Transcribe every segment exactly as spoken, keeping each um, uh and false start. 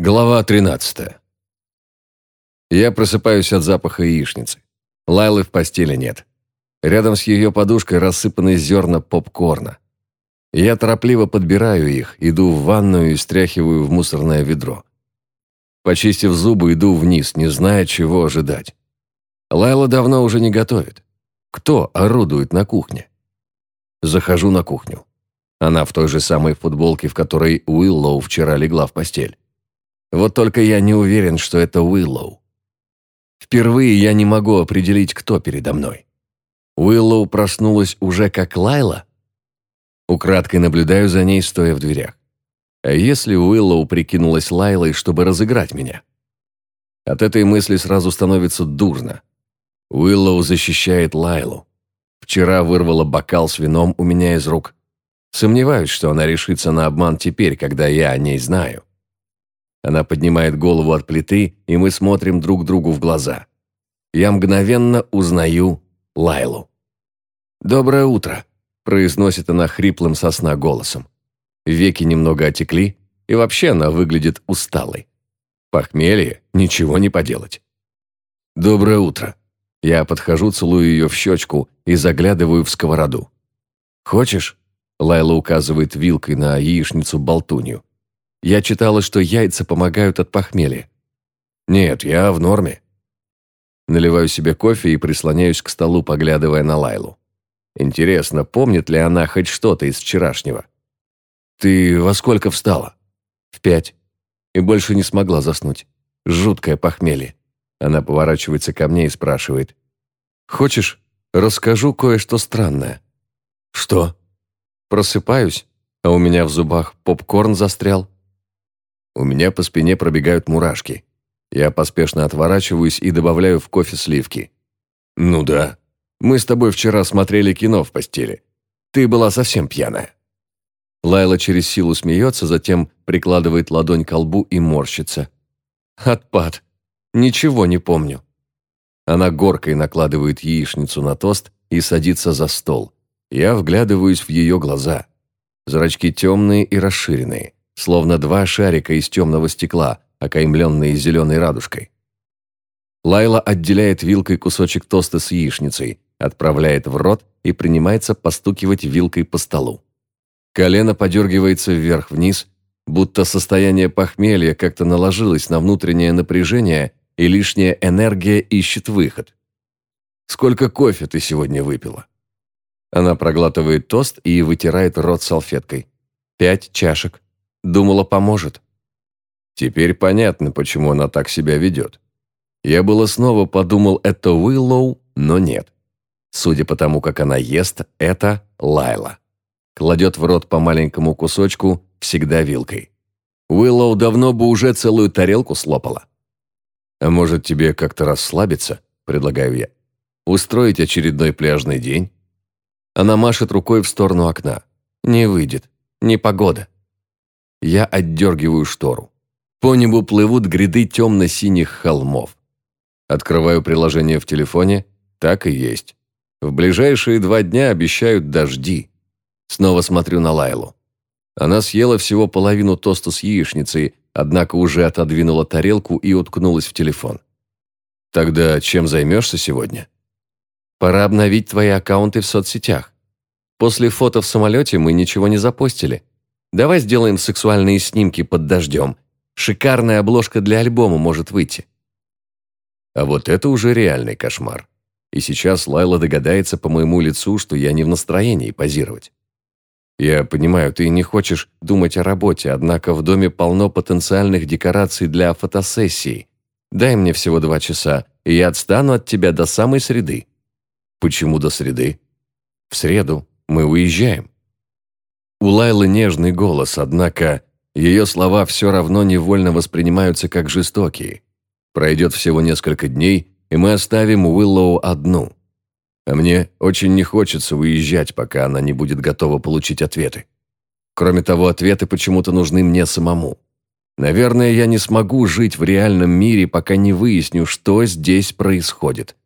Глава тринадцатая. Я просыпаюсь от запаха яичницы. Лайлы в постели нет. Рядом с ее подушкой рассыпаны зерна попкорна. Я торопливо подбираю их, иду в ванную и стряхиваю в мусорное ведро. Почистив зубы, иду вниз, не зная, чего ожидать. Лайла давно уже не готовит. Кто орудует на кухне? Захожу на кухню. Она в той же самой футболке, в которой Уиллоу вчера легла в постель. Вот только я не уверен, что это Уиллоу. Впервые я не могу определить, кто передо мной. Уиллоу проснулась уже как Лайла? Украдкой наблюдаю за ней, стоя в дверях. А если Уиллоу прикинулась Лайлой, чтобы разыграть меня? От этой мысли сразу становится дурно. Уиллоу защищает Лайлу. Вчера вырвала бокал с вином у меня из рук. Сомневаюсь, что она решится на обман теперь, когда я о ней знаю. Она поднимает голову от плиты, и мы смотрим друг другу в глаза. Я мгновенно узнаю Лайлу. «Доброе утро», – произносит она хриплым со сна голосом. Веки немного отекли, и вообще она выглядит усталой. Похмелье, ничего не поделать. «Доброе утро». Я подхожу, целую ее в щечку и заглядываю в сковороду. «Хочешь?» – Лайла указывает вилкой на яичницу-болтунью. Я читала, что яйца помогают от похмелья. Нет, я в норме. Наливаю себе кофе и прислоняюсь к столу, поглядывая на Лайлу. Интересно, помнит ли она хоть что-то из вчерашнего? Ты во сколько встала? В пять. И больше не смогла заснуть. Жуткое похмелье. Она поворачивается ко мне и спрашивает. Хочешь, расскажу кое-что странное? Что? Просыпаюсь, а у меня в зубах попкорн застрял. У меня по спине пробегают мурашки. Я поспешно отворачиваюсь и добавляю в кофе сливки. «Ну да. Мы с тобой вчера смотрели кино в постели. Ты была совсем пьяная». Лайла через силу смеется, затем прикладывает ладонь к лбу и морщится. «Отпад. Ничего не помню». Она горкой накладывает яичницу на тост и садится за стол. Я вглядываюсь в ее глаза. Зрачки темные и расширенные. Словно два шарика из темного стекла, окаймленные зеленой радужкой. Лайла отделяет вилкой кусочек тоста с яичницей, отправляет в рот и принимается постукивать вилкой по столу. Колено подергивается вверх-вниз, будто состояние похмелья как-то наложилось на внутреннее напряжение, и лишняя энергия ищет выход. «Сколько кофе ты сегодня выпила?» Она проглатывает тост и вытирает рот салфеткой. «Пять чашек. Думала, поможет». Теперь понятно, почему она так себя ведет. Я было снова подумал, это Уиллоу, но нет. Судя по тому, как она ест, это Лайла. Кладет в рот по маленькому кусочку, всегда вилкой. Уиллоу давно бы уже целую тарелку слопала. «А может, тебе как-то расслабиться?» – предлагаю я. «Устроить очередной пляжный день?» Она машет рукой в сторону окна. «Не выйдет. Непогода». Я отдергиваю штору. По небу плывут гряды темно-синих холмов. Открываю приложение в телефоне. Так и есть. В ближайшие два дня обещают дожди. Снова смотрю на Лайлу. Она съела всего половину тоста с яичницей, однако уже отодвинула тарелку и уткнулась в телефон. «Тогда чем займешься сегодня?» «Пора обновить твои аккаунты в соцсетях. После фото в самолете мы ничего не запостили. Давай сделаем сексуальные снимки под дождем. Шикарная обложка для альбома может выйти». А вот это уже реальный кошмар. И сейчас Лайла догадается по моему лицу, что я не в настроении позировать. Я понимаю, ты не хочешь думать о работе, однако в доме полно потенциальных декораций для фотосессии. Дай мне всего два часа, и я отстану от тебя до самой среды. Почему до среды? В среду мы уезжаем. У Лайлы нежный голос, однако ее слова все равно невольно воспринимаются как жестокие. Пройдет всего несколько дней, и мы оставим Уиллоу одну. А мне очень не хочется уезжать, пока она не будет готова получить ответы. Кроме того, ответы почему-то нужны мне самому. Наверное, я не смогу жить в реальном мире, пока не выясню, что здесь происходит.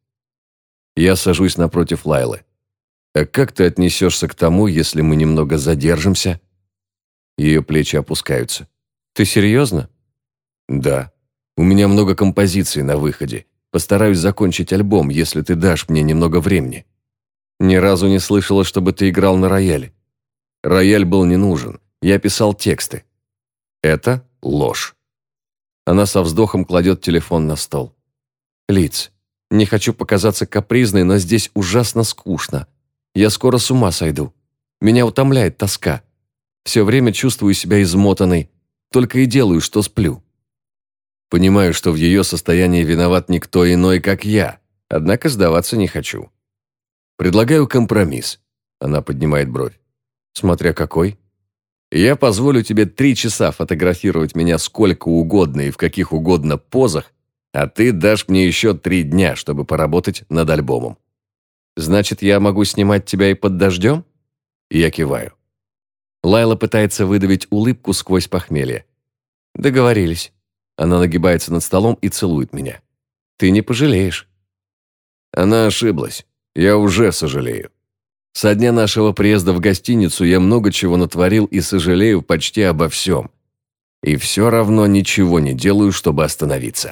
Я сажусь напротив Лайлы. «А как ты отнесешься к тому, если мы немного задержимся?» Ее плечи опускаются. «Ты серьезно?» Да. У меня много композиций на выходе. Постараюсь закончить альбом, если ты дашь мне немного времени. Ни разу не слышала, чтобы ты играл на рояле. Рояль был не нужен. Я писал тексты. Это ложь. Она со вздохом кладет телефон на стол. Лиц, не хочу показаться капризной, но здесь ужасно скучно. Я скоро с ума сойду. Меня утомляет тоска. Все время чувствую себя измотанной. Только и делаю, что сплю. Понимаю, что в ее состоянии виноват никто иной, как я. Однако сдаваться не хочу. Предлагаю компромисс. Она поднимает бровь. Смотря какой. Я позволю тебе три часа фотографировать меня сколько угодно и в каких угодно позах, а ты дашь мне еще три дня, чтобы поработать над альбомом. Значит, я могу снимать тебя и под дождем? Я киваю. Лайла пытается выдавить улыбку сквозь похмелье. Договорились. Она нагибается над столом и целует меня. Ты не пожалеешь. Она ошиблась. Я уже сожалею. Со дня нашего приезда в гостиницу я много чего натворил и сожалею почти обо всем. И все равно ничего не делаю, чтобы остановиться.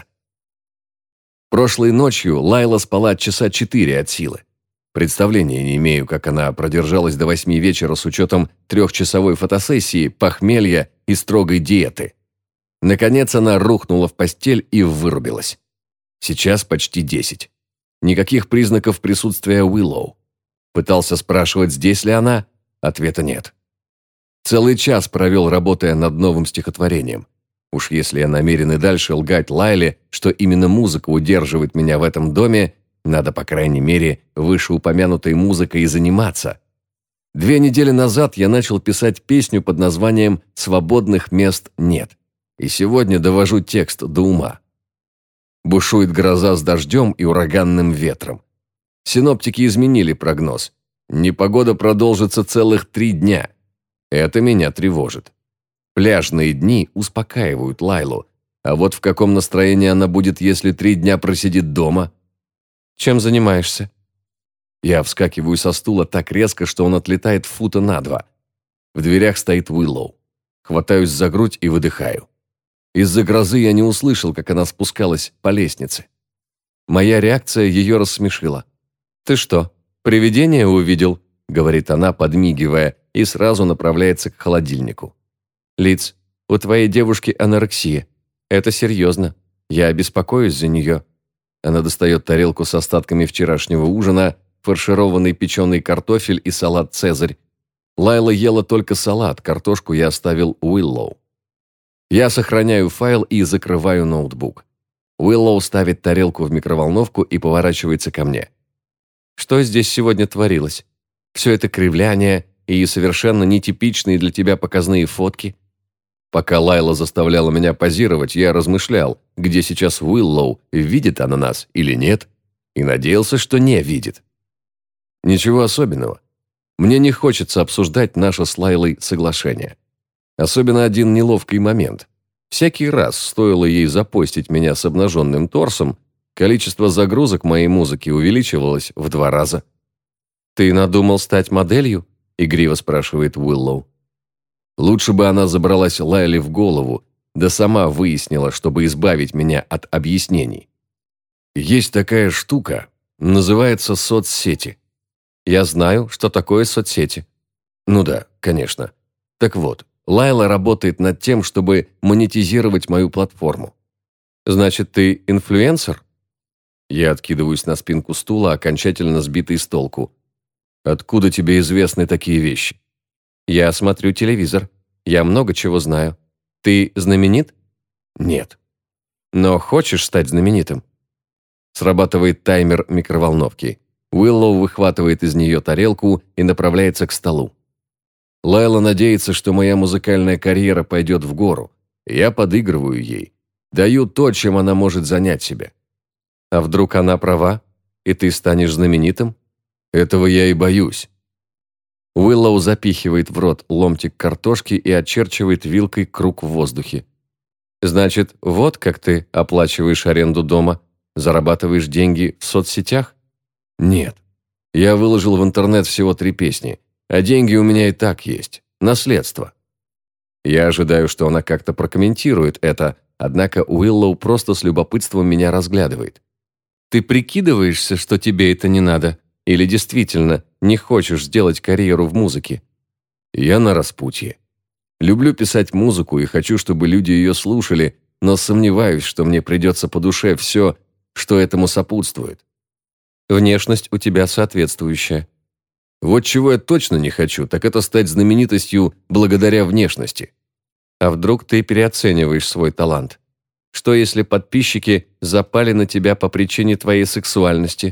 Прошлой ночью Лайла спала часа четыре от силы. Представления не имею, как она продержалась до восьми вечера с учетом трехчасовой фотосессии, похмелья и строгой диеты. Наконец она рухнула в постель и вырубилась. Сейчас почти десять. Никаких признаков присутствия Уиллоу. Пытался спрашивать, здесь ли она, ответа нет. Целый час провел, работая над новым стихотворением. Уж если я намерен и дальше лгать Лайле, что именно музыка удерживает меня в этом доме, надо, по крайней мере, вышеупомянутой музыкой и заниматься. Две недели назад я начал писать песню под названием «Свободных мест нет». И сегодня довожу текст до ума. Бушует гроза с дождем и ураганным ветром. Синоптики изменили прогноз. Непогода продолжится целых три дня. Это меня тревожит. Пляжные дни успокаивают Лайлу. А вот в каком настроении она будет, если три дня просидит дома? Чем занимаешься? Я вскакиваю со стула так резко, что он отлетает фута на два. В дверях стоит Уиллоу. Хватаюсь за грудь и выдыхаю. Из-за грозы я не услышал, как она спускалась по лестнице. Моя реакция ее рассмешила. «Ты что, привидение увидел?» — говорит она, подмигивая, и сразу направляется к холодильнику. «Лиц, у твоей девушки анорексия. Это серьезно. Я беспокоюсь за нее». Она достает тарелку с остатками вчерашнего ужина, фаршированный печеный картофель и салат «Цезарь». Лайла ела только салат, картошку я оставил Уиллоу. Я сохраняю файл и закрываю ноутбук. Уиллоу ставит тарелку в микроволновку и поворачивается ко мне. «Что здесь сегодня творилось? Все это кривляние и совершенно нетипичные для тебя показные фотки?» Пока Лайла заставляла меня позировать, я размышлял, где сейчас Уиллоу, видит она нас или нет, и надеялся, что не видит. Ничего особенного. Мне не хочется обсуждать наше с Лайлой соглашение. Особенно один неловкий момент. Всякий раз, стоило ей запостить меня с обнаженным торсом, количество загрузок моей музыки увеличивалось в два раза. «Ты надумал стать моделью?» — игриво спрашивает Уиллоу. Лучше бы она забралась Лайле в голову, да сама выяснила, чтобы избавить меня от объяснений. Есть такая штука, называется соцсети. Я знаю, что такое соцсети. Ну да, конечно. Так вот, Лайла работает над тем, чтобы монетизировать мою платформу. Значит, ты инфлюенсер? Я откидываюсь на спинку стула, окончательно сбитый с толку. Откуда тебе известны такие вещи? Я смотрю телевизор. Я много чего знаю. Ты знаменит? Нет. Но хочешь стать знаменитым? Срабатывает таймер микроволновки. Уиллоу выхватывает из нее тарелку и направляется к столу. Лайла надеется, что моя музыкальная карьера пойдет в гору. Я подыгрываю ей. Даю то, чем она может занять себя. А вдруг она права, и ты станешь знаменитым? Этого я и боюсь. Уиллоу запихивает в рот ломтик картошки и очерчивает вилкой круг в воздухе. Значит, вот как ты оплачиваешь аренду дома, зарабатываешь деньги в соцсетях? Нет. Я выложил в интернет всего три песни, а деньги у меня и так есть. Наследство. Я ожидаю, что она как-то прокомментирует это, однако Уиллоу просто с любопытством меня разглядывает. «Ты прикидываешься, что тебе это не надо? Или действительно не хочешь сделать карьеру в музыке?» «Я на распутье. Люблю писать музыку и хочу, чтобы люди ее слушали, но сомневаюсь, что мне придется по душе все, что этому сопутствует». «Внешность у тебя соответствующая». «Вот чего я точно не хочу, так это стать знаменитостью благодаря внешности». «А вдруг ты переоцениваешь свой талант? Что если подписчики запали на тебя по причине твоей сексуальности?»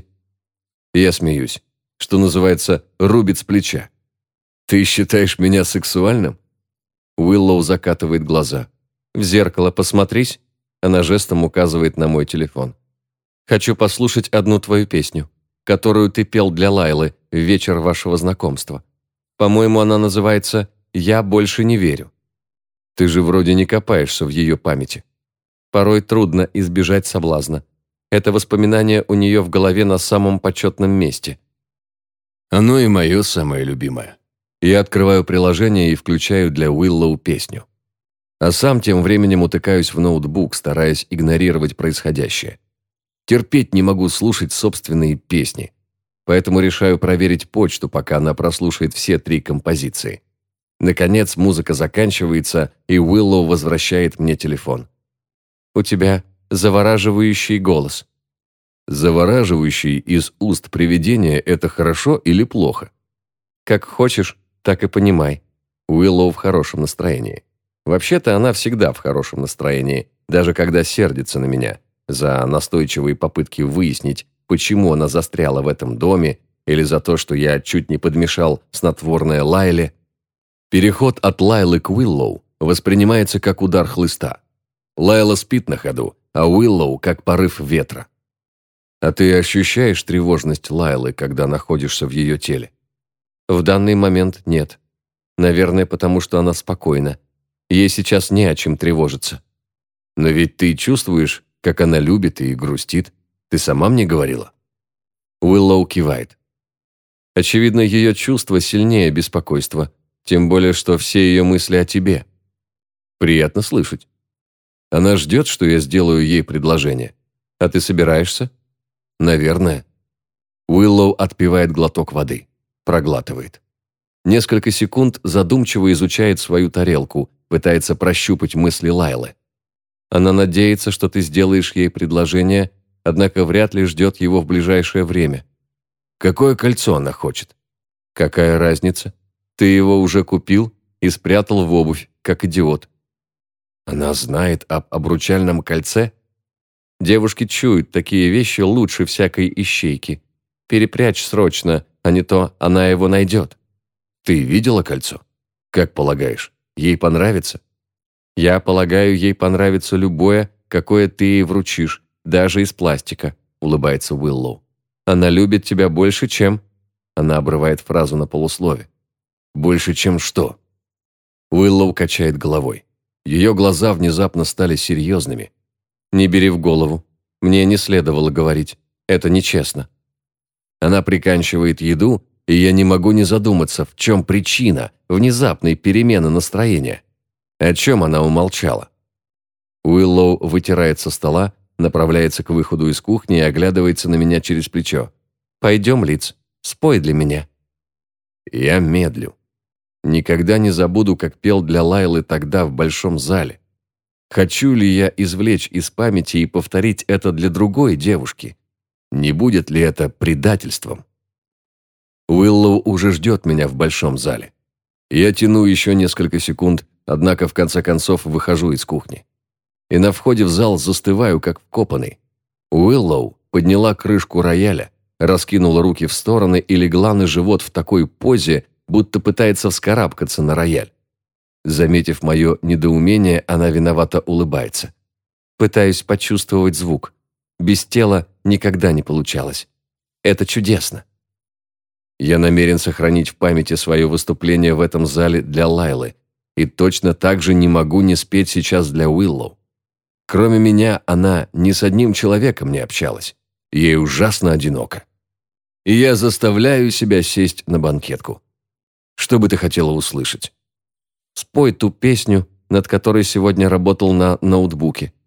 Я смеюсь, что называется, рубит с плеча. «Ты считаешь меня сексуальным?» Уиллоу закатывает глаза. «В зеркало посмотрись», она жестом указывает на мой телефон. «Хочу послушать одну твою песню, которую ты пел для Лайлы в вечер вашего знакомства. По-моему, она называется «Я больше не верю». Ты же вроде не копаешься в ее памяти. Порой трудно избежать соблазна. Это воспоминание у нее в голове на самом почетном месте. Оно и мое самое любимое. Я открываю приложение и включаю для Уиллоу песню. А сам тем временем утыкаюсь в ноутбук, стараясь игнорировать происходящее. Терпеть не могу слушать собственные песни. Поэтому решаю проверить почту, пока она прослушает все три композиции. Наконец музыка заканчивается, и Уиллоу возвращает мне телефон. «У тебя завораживающий голос». «Завораживающий из уст привидения – это хорошо или плохо?» «Как хочешь, так и понимай». Уиллоу в хорошем настроении. Вообще-то она всегда в хорошем настроении, даже когда сердится на меня за настойчивые попытки выяснить, почему она застряла в этом доме, или за то, что я чуть не подмешал снотворное Лайле. Переход от Лайлы к Уиллоу воспринимается как удар хлыста. Лайла спит на ходу, а Уиллоу как порыв ветра. А ты ощущаешь тревожность Лайлы, когда находишься в ее теле? В данный момент нет. Наверное, потому что она спокойна. Ей сейчас не о чем тревожиться. Но ведь ты чувствуешь, как она любит и грустит. Ты сама мне говорила. Уиллоу кивает. Очевидно, ее чувство сильнее беспокойства, тем более, что все ее мысли о тебе. Приятно слышать. Она ждет, что я сделаю ей предложение. А ты собираешься? Наверное. Уиллоу отпивает глоток воды. Проглатывает. Несколько секунд задумчиво изучает свою тарелку, пытается прощупать мысли Лайлы. Она надеется, что ты сделаешь ей предложение, однако вряд ли ждет его в ближайшее время. Какое кольцо она хочет? Какая разница? Ты его уже купил и спрятал в обувь, как идиот. Она знает об обручальном кольце? Девушки чуют такие вещи лучше всякой ищейки. Перепрячь срочно, а не то она его найдет. Ты видела кольцо? Как полагаешь, ей понравится? Я полагаю, ей понравится любое, какое ты ей вручишь, даже из пластика, улыбается Уиллоу. Она любит тебя больше, чем... Она обрывает фразу на полуслове. Больше, чем что? Уиллоу качает головой. Ее глаза внезапно стали серьезными. Не бери в голову. Мне не следовало говорить. Это нечестно. Она приканчивает еду, и я не могу не задуматься, в чем причина внезапной перемены настроения. О чем она умолчала? Уиллоу вытирает со стола, направляется к выходу из кухни и оглядывается на меня через плечо. «Пойдем, Лиц, спой для меня». Я медлю. Никогда не забуду, как пел для Лайлы тогда в большом зале. Хочу ли я извлечь из памяти и повторить это для другой девушки? Не будет ли это предательством? Уиллоу уже ждет меня в большом зале. Я тяну еще несколько секунд, однако в конце концов выхожу из кухни. И на входе в зал застываю, как вкопанный. Уиллоу подняла крышку рояля, раскинула руки в стороны и легла на живот в такой позе, будто пытается вскарабкаться на рояль. Заметив мое недоумение, она виновато улыбается. Пытаюсь почувствовать звук. Без тела никогда не получалось. Это чудесно. Я намерен сохранить в памяти свое выступление в этом зале для Лайлы, и точно так же не могу не спеть сейчас для Уиллоу. Кроме меня, она ни с одним человеком не общалась. Ей ужасно одиноко. И я заставляю себя сесть на банкетку. Что бы ты хотела услышать? Спой ту песню, над которой сегодня работал на ноутбуке.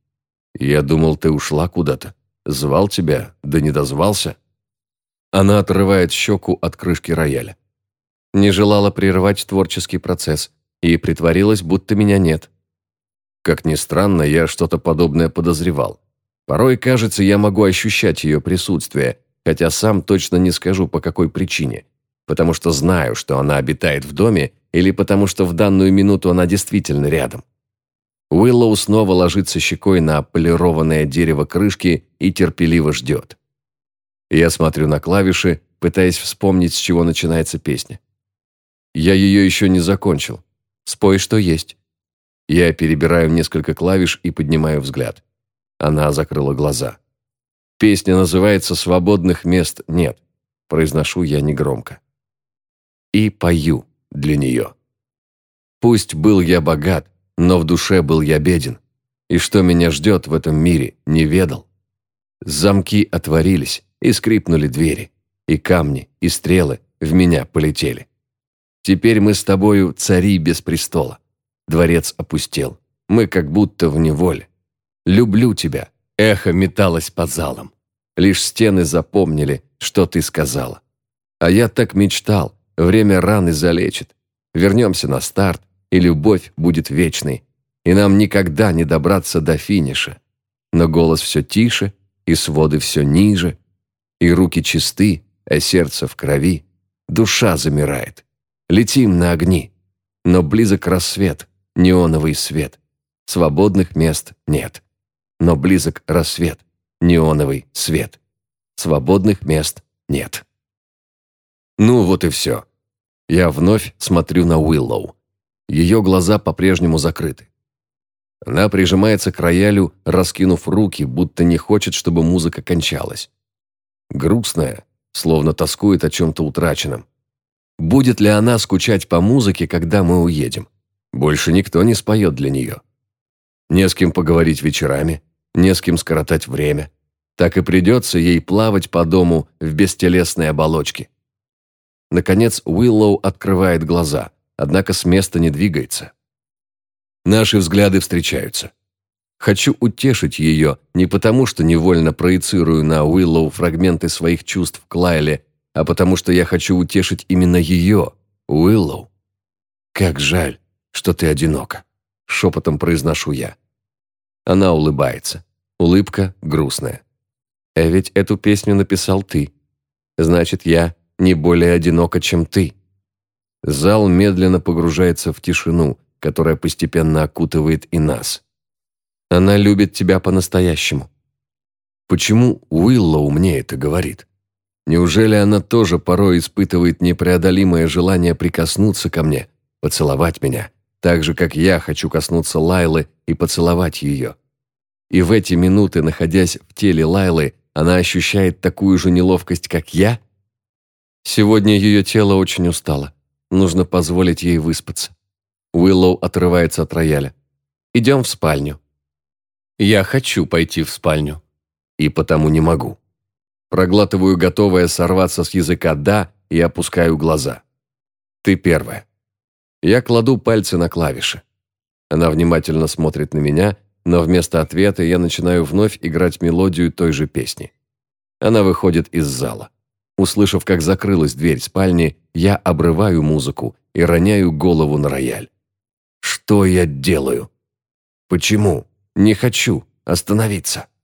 «Я думал, ты ушла куда-то. Звал тебя, да не дозвался». Она отрывает щеку от крышки рояля. Не желала прерывать творческий процесс и притворилась, будто меня нет. Как ни странно, я что-то подобное подозревал. Порой, кажется, я могу ощущать ее присутствие, хотя сам точно не скажу, по какой причине. Потому что знаю, что она обитает в доме, или потому что в данную минуту она действительно рядом. Уиллоу снова ложится щекой на полированное дерево крышки и терпеливо ждет. Я смотрю на клавиши, пытаясь вспомнить, с чего начинается песня. Я ее еще не закончил. Спой, что есть. Я перебираю несколько клавиш и поднимаю взгляд. Она закрыла глаза. Песня называется «Свободных мест нет». Произношу я негромко. И пою для нее. Пусть был я богат, но в душе был я беден. И что меня ждет в этом мире, не ведал. Замки отворились, и скрипнули двери. И камни, и стрелы в меня полетели. Теперь мы с тобою цари без престола. Дворец опустел, мы как будто в неволе. Люблю тебя, эхо металось по залам. Лишь стены запомнили, что ты сказала. А я так мечтал, время раны залечит. Вернемся на старт, и любовь будет вечной. И нам никогда не добраться до финиша. Но голос все тише, и своды все ниже. И руки чисты, а сердце в крови. Душа замирает. Летим на огни. Но близок рассвет, неоновый свет. Свободных мест нет. Но близок рассвет, неоновый свет. Свободных мест нет. Ну вот и все. Я вновь смотрю на Уиллоу. Ее глаза по-прежнему закрыты. Она прижимается к роялю, раскинув руки, будто не хочет, чтобы музыка кончалась. Грустная, словно тоскует о чем-то утраченном. Будет ли она скучать по музыке, когда мы уедем? Больше никто не споет для нее. Не с кем поговорить вечерами, не с кем скоротать время. Так и придется ей плавать по дому в бестелесной оболочке. Наконец Уиллоу открывает глаза, однако с места не двигается. Наши взгляды встречаются. Хочу утешить ее не потому, что невольно проецирую на Уиллоу фрагменты своих чувств к Лайле, а потому что я хочу утешить именно ее, Уиллоу. «Как жаль, что ты одинока», — шепотом произношу я. Она улыбается. Улыбка грустная. «А ведь эту песню написал ты. Значит, я не более одинока, чем ты». Зал медленно погружается в тишину, которая постепенно окутывает и нас. «Она любит тебя по-настоящему». Почему Уиллоу мне это говорит? Неужели она тоже порой испытывает непреодолимое желание прикоснуться ко мне, поцеловать меня, так же, как я хочу коснуться Лайлы и поцеловать ее? И в эти минуты, находясь в теле Лайлы, она ощущает такую же неловкость, как я? Сегодня ее тело очень устало. Нужно позволить ей выспаться. Уиллоу отрывается от рояля. «Идем в спальню». Я хочу пойти в спальню. И потому не могу. Проглатываю готовое сорваться с языка «да» и опускаю глаза. Ты первая. Я кладу пальцы на клавиши. Она внимательно смотрит на меня, но вместо ответа я начинаю вновь играть мелодию той же песни. Она выходит из зала. Услышав, как закрылась дверь спальни, я обрываю музыку и роняю голову на рояль. Что я делаю? Почему? Не хочу остановиться.